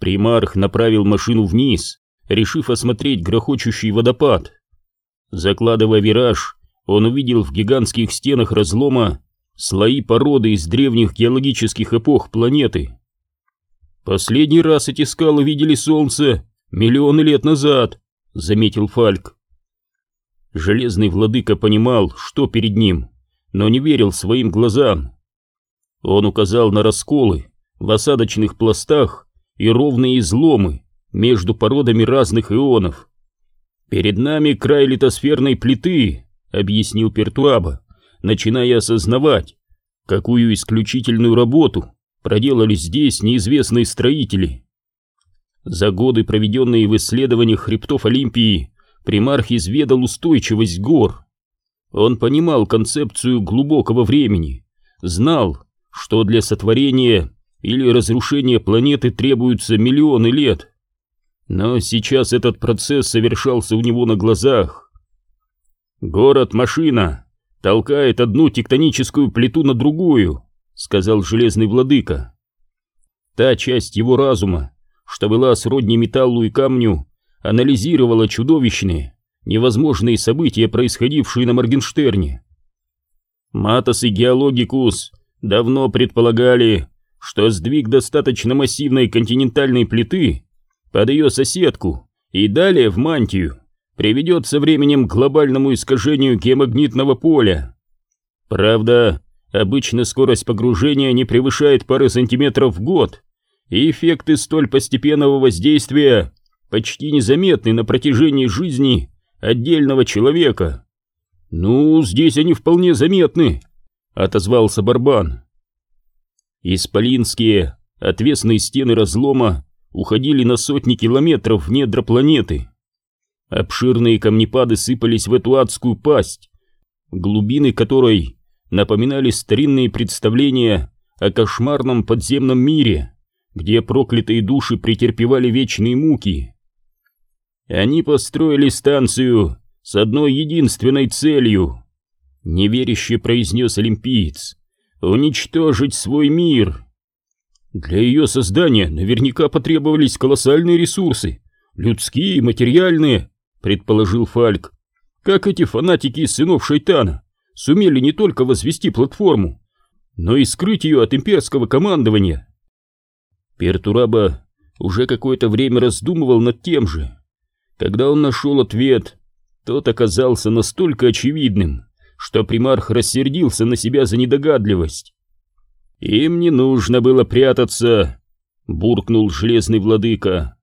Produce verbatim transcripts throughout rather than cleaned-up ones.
Примарх направил машину вниз, решив осмотреть грохочущий водопад. Закладывая вираж, он увидел в гигантских стенах разлома слои породы из древних геологических эпох планеты. «Последний раз эти скалы видели солнце миллионы лет назад», — заметил Фальк. Железный владыка понимал, что перед ним, но не верил своим глазам. Он указал на расколы в осадочных пластах и ровные изломы между породами разных ионов. «Перед нами край литосферной плиты», — объяснил Пертураба, начиная осознавать, какую исключительную работу проделали здесь неизвестные строители. За годы, проведенные в исследованиях хребтов Олимпии, Примарх изведал устойчивость гор. Он понимал концепцию глубокого времени, знал, что для сотворения или разрушения планеты требуются миллионы лет. Но сейчас этот процесс совершался у него на глазах. «Город-машина толкает одну тектоническую плиту на другую», — сказал Железный Владыка. Та часть его разума, что была сродни металлу и камню, анализировала чудовищные, невозможные события, происходившие на Моргенштерне. Матос и Геологикус давно предполагали, что сдвиг достаточно массивной континентальной плиты под ее соседку и далее в мантию приведет со временем к глобальному искажению геомагнитного поля. Правда, обычно скорость погружения не превышает пары сантиметров в год, и эффекты столь постепенного воздействия почти незаметны на протяжении жизни отдельного человека. «Ну, здесь они вполне заметны», — отозвался Барбан. Исполинские отвесные стены разлома уходили на сотни километров в недра планеты. Обширные камнепады сыпались в эту адскую пасть, глубины которой напоминали старинные представления о кошмарном подземном мире, где проклятые души претерпевали вечные муки. Они построили станцию с одной единственной целью, неверяще произнес олимпиец, уничтожить свой мир. Для ее создания наверняка потребовались колоссальные ресурсы, людские и материальные, предположил Фальк. Как эти фанатики из сынов шайтана сумели не только возвести платформу, но и скрыть ее от имперского командования? Пертураба уже какое-то время раздумывал над тем же. Когда он нашел ответ, тот оказался настолько очевидным, что Примарх рассердился на себя за недогадливость. «Им не нужно было прятаться», — буркнул Железный Владыка.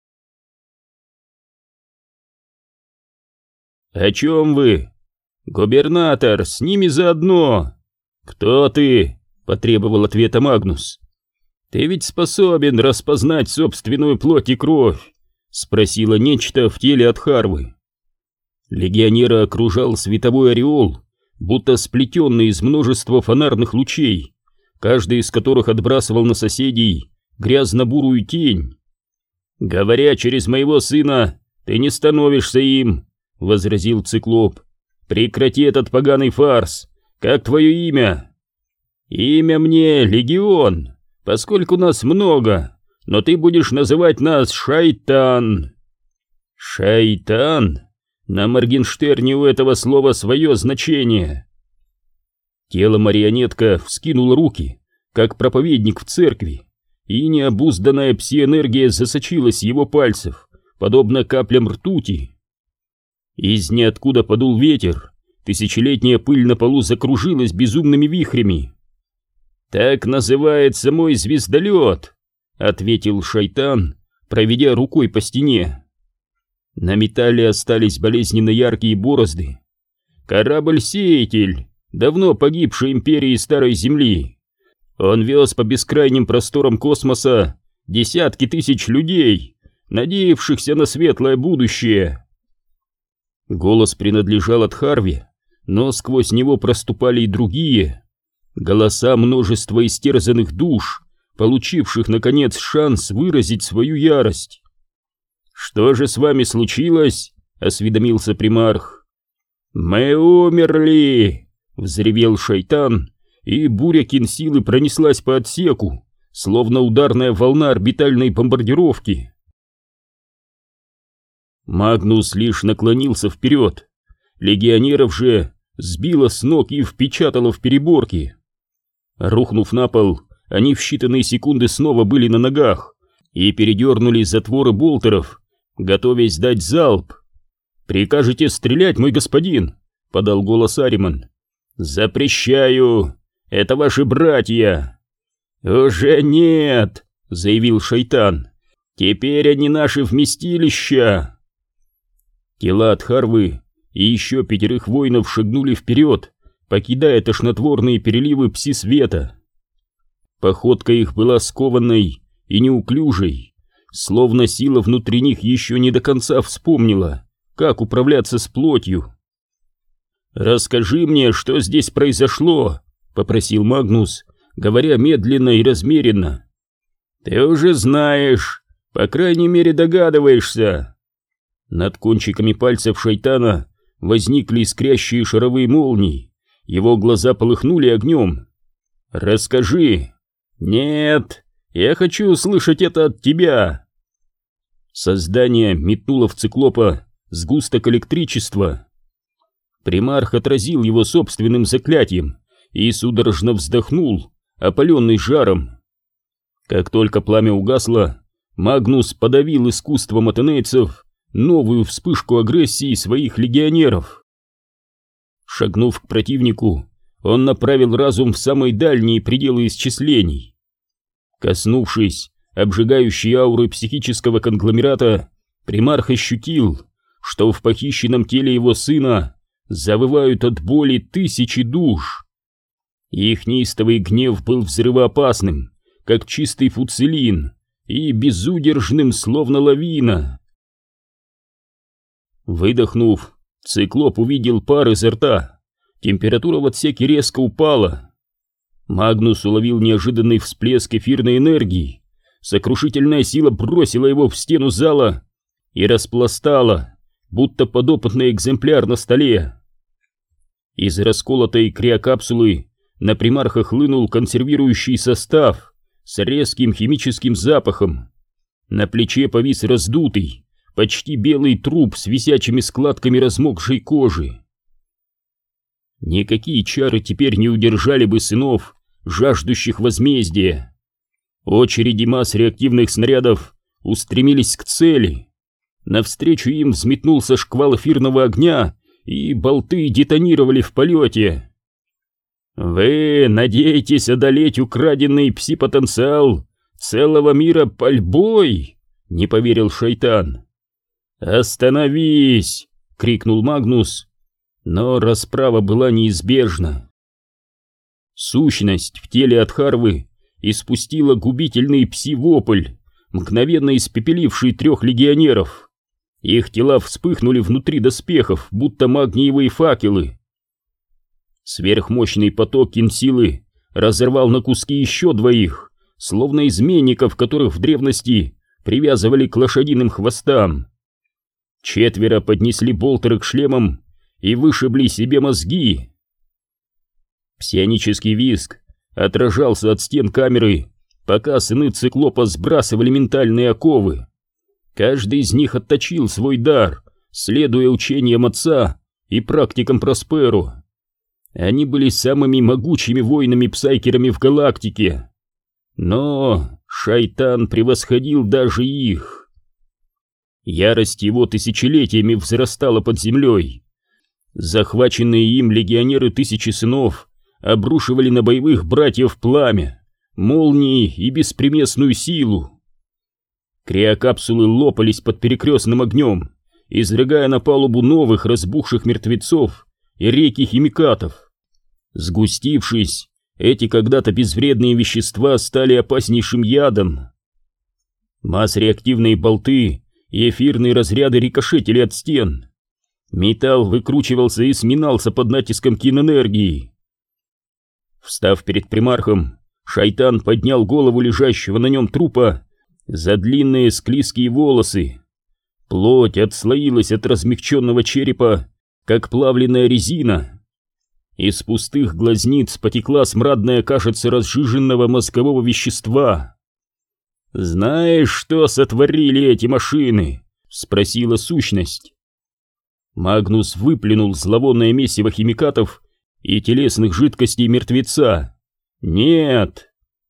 «О чем вы? Губернатор, с ними заодно!» «Кто ты?» — потребовал ответа Магнус. «Ты ведь способен распознать собственную плоть и кровь?» — спросило нечто в теле Адхарвы. Легионера окружал световой ореол, будто сплетенный из множества фонарных лучей, каждый из которых отбрасывал на соседей грязно-бурую тень. «Говоря через моего сына, ты не становишься им», — возразил Циклоп. «Прекрати этот поганый фарс. Как твое имя?» «Имя мне Легион, поскольку нас много, но ты будешь называть нас Шайтан». «Шайтан? На Моргенштерне у этого слова свое значение». Тело-марионетка вскинуло руки, как проповедник в церкви, и необузданная пси-энергия засочилась с его пальцев, подобно каплям ртути. Из ниоткуда подул ветер, тысячелетняя пыль на полу закружилась безумными вихрями. «Так называется мой звездолет», — ответил Шайтан, проведя рукой по стене. На металле остались болезненно яркие борозды. «Корабль-сеятель, давно погибшей империи Старой Земли. Он вез по бескрайним просторам космоса десятки тысяч людей, надеявшихся на светлое будущее». Голос принадлежал Адхарве, но сквозь него проступали и другие голоса множества истерзанных душ, получивших, наконец, шанс выразить свою ярость. «Что же с вами случилось?» — осведомился Примарх. «Мы умерли!» — взревел Шайтан, и буря кинсилы пронеслась по отсеку, словно ударная волна орбитальной бомбардировки. Магнус лишь наклонился вперед. Легионеров же сбило с ног и впечатало в переборки. Рухнув на пол, они в считанные секунды снова были на ногах и передернули затворы болтеров, готовясь дать залп. «Прикажете стрелять, мой господин?» — подал голос Ариман. «Запрещаю! Это ваши братья!» «Уже нет!» — заявил Шайтан. «Теперь они наши вместилища!» Тела Адхарвы и еще пятерых воинов шагнули вперед, покидая тошнотворные переливы пси-света. Походка их была скованной и неуклюжей, словно сила внутри них еще не до конца вспомнила, как управляться с плотью. «Расскажи мне, что здесь произошло», — попросил Магнус, говоря медленно и размеренно. «Ты уже знаешь, по крайней мере догадываешься». Над кончиками пальцев Шайтана возникли искрящие шаровые молнии, его глаза полыхнули огнем. «Расскажи». «Нет, я хочу услышать это от тебя». Создание метнуло в циклопа сгусток электричества. Примарх отразил его собственным заклятием и судорожно вздохнул, опаленный жаром. Как только пламя угасло, Магнус подавил искусством атенейцев новую вспышку агрессии своих легионеров. Шагнув к противнику, он направил разум в самые дальние пределы исчислений. Коснувшись обжигающей ауры психического конгломерата, примарх ощутил, что в похищенном теле его сына завывают от боли тысячи душ. Их неистовый гнев был взрывоопасным, как чистый фуцелин, и безудержным, словно лавина. Выдохнув, циклоп увидел пар изо рта. Температура в отсеке резко упала. Магнус уловил неожиданный всплеск эфирной энергии. Сокрушительная сила бросила его в стену зала и распластала, будто подопытный экземпляр на столе. Из расколотой криокапсулы на примарха хлынул консервирующий состав с резким химическим запахом. На плече повис раздутый, почти белый труп с висячими складками размокшей кожи. Никакие чары теперь не удержали бы сынов, жаждущих возмездия. Очереди масс реактивных снарядов устремились к цели. Навстречу им взметнулся шквал эфирного огня, и болты детонировали в полете. «Вы надеетесь одолеть украденный пси-потенциал целого мира пальбой?» — не поверил Шайтан. «Остановись!» — крикнул Магнус. Но расправа была неизбежна. Сущность в теле Адхарвы испустила губительный пси-вопль, мгновенно испепеливший трех легионеров. Их тела вспыхнули внутри доспехов, будто магниевые факелы. Сверхмощный поток кинсилы разорвал на куски еще двоих, словно изменников, которых в древности привязывали к лошадиным хвостам. Четверо поднесли болтеры к шлемам и вышибли себе мозги. Псионический визг отражался от стен камеры, пока сыны циклопа сбрасывали ментальные оковы. Каждый из них отточил свой дар, следуя учениям отца и практикам Просперу. Они были самыми могучими воинами-псайкерами в галактике. Но Шайтан превосходил даже их. Ярость его тысячелетиями взрастала под землей. Захваченные им легионеры Тысячи Сынов обрушивали на боевых братьев пламя, молнии и беспримесную силу. Криокапсулы лопались под перекрестным огнем, изрыгая на палубу новых разбухших мертвецов и реки химикатов. Сгустившись, эти когда-то безвредные вещества стали опаснейшим ядом. Масс-реактивные болты и эфирные разряды рикошетили от стен. Металл выкручивался и сминался под натиском кинэнергии. Встав перед примархом, Шайтан поднял голову лежащего на нем трупа за длинные склизкие волосы. Плоть отслоилась от размягченного черепа, как плавленная резина. Из пустых глазниц потекла смрадная кашица разжиженного мозгового вещества. «Знаешь, что сотворили эти машины?» — спросила сущность. Магнус выплюнул зловонное месиво химикатов и телесных жидкостей мертвеца. «Нет!»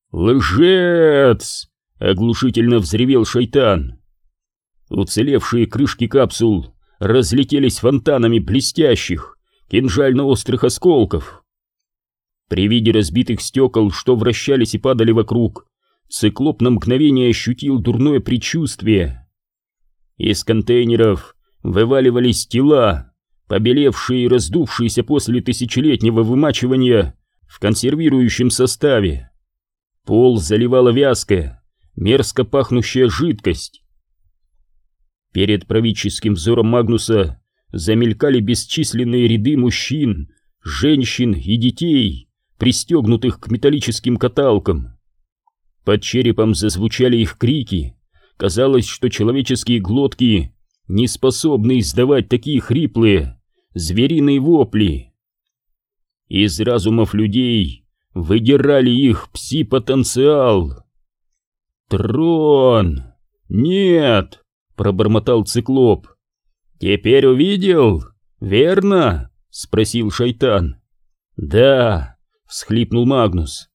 «Лжец!» — оглушительно взревел шайтан. Уцелевшие крышки капсул разлетелись фонтанами блестящих, кинжально-острых осколков. При виде разбитых стекол, что вращались и падали вокруг, циклоп на мгновение ощутил дурное предчувствие. Из контейнеров вываливались тела, побелевшие и раздувшиеся после тысячелетнего вымачивания в консервирующем составе. Пол заливала вязкая, мерзко пахнущая жидкость. Перед правительским взором Магнуса замелькали бесчисленные ряды мужчин, женщин и детей, пристегнутых к металлическим каталкам. Под черепом зазвучали их крики. Казалось, что человеческие глотки не способны издавать такие хриплые, звериные вопли. Из разумов людей выдирали их пси-потенциал. «Трон! Нет!» — пробормотал циклоп. «Теперь увидел? Верно?» — спросил шайтан. «Да!» — всхлипнул Магнус.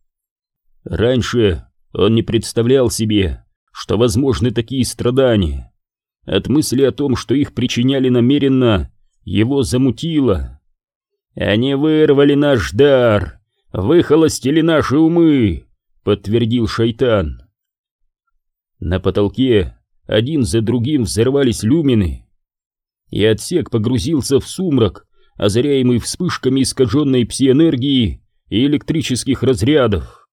Раньше он не представлял себе, что возможны такие страдания. От мысли о том, что их причиняли намеренно, его замутило. «Они вырвали наш дар, выхолостили наши умы», — подтвердил шайтан. На потолке один за другим взорвались люмины, и отсек погрузился в сумрак, озаряемый вспышками искаженной пси-энергии и электрических разрядов.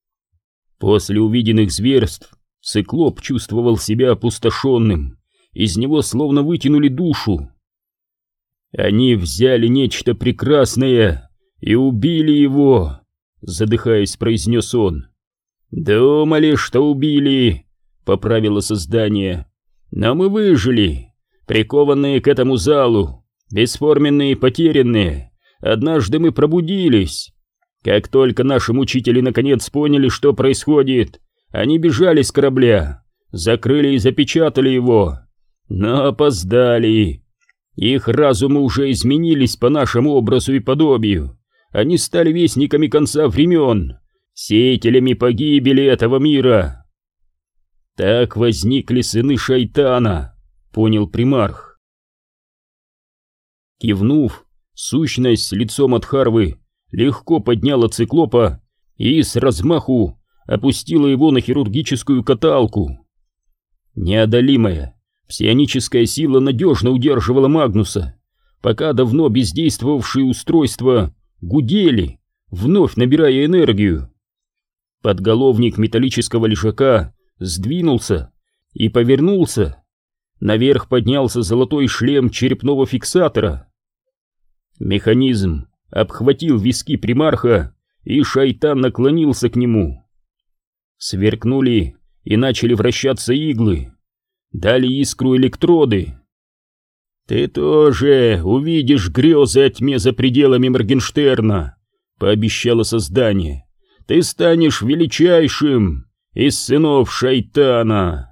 После увиденных зверств циклоп чувствовал себя опустошенным, из него словно вытянули душу. «Они взяли нечто прекрасное и убили его», — задыхаясь, произнес он. «Думали, что убили», — поправило создание. «Но мы выжили, прикованные к этому залу, бесформенные и потерянные. Однажды мы пробудились. Как только наши мучители наконец поняли, что происходит, они бежали с корабля, закрыли и запечатали его. Но опоздали. Их разумы уже изменились по нашему образу и подобию. Они стали вестниками конца времен, сеятелями погибели этого мира». «Так возникли сыны шайтана», — понял примарх. Кивнув, сущность с лицом от Харвы легко подняла циклопа и с размаху опустила его на хирургическую каталку. Неодолимая псионическая сила надежно удерживала Магнуса, пока давно бездействовавшие устройства гудели, вновь набирая энергию. Подголовник металлического лежака сдвинулся и повернулся. Наверх поднялся золотой шлем черепного фиксатора. Механизм обхватил виски примарха, и шайтан наклонился к нему. Сверкнули и начали вращаться иглы. Дали искру электроды. «Ты тоже увидишь грезы о тьме за пределами Моргенштерна», — пообещало создание. «Ты станешь величайшим из сынов шайтана».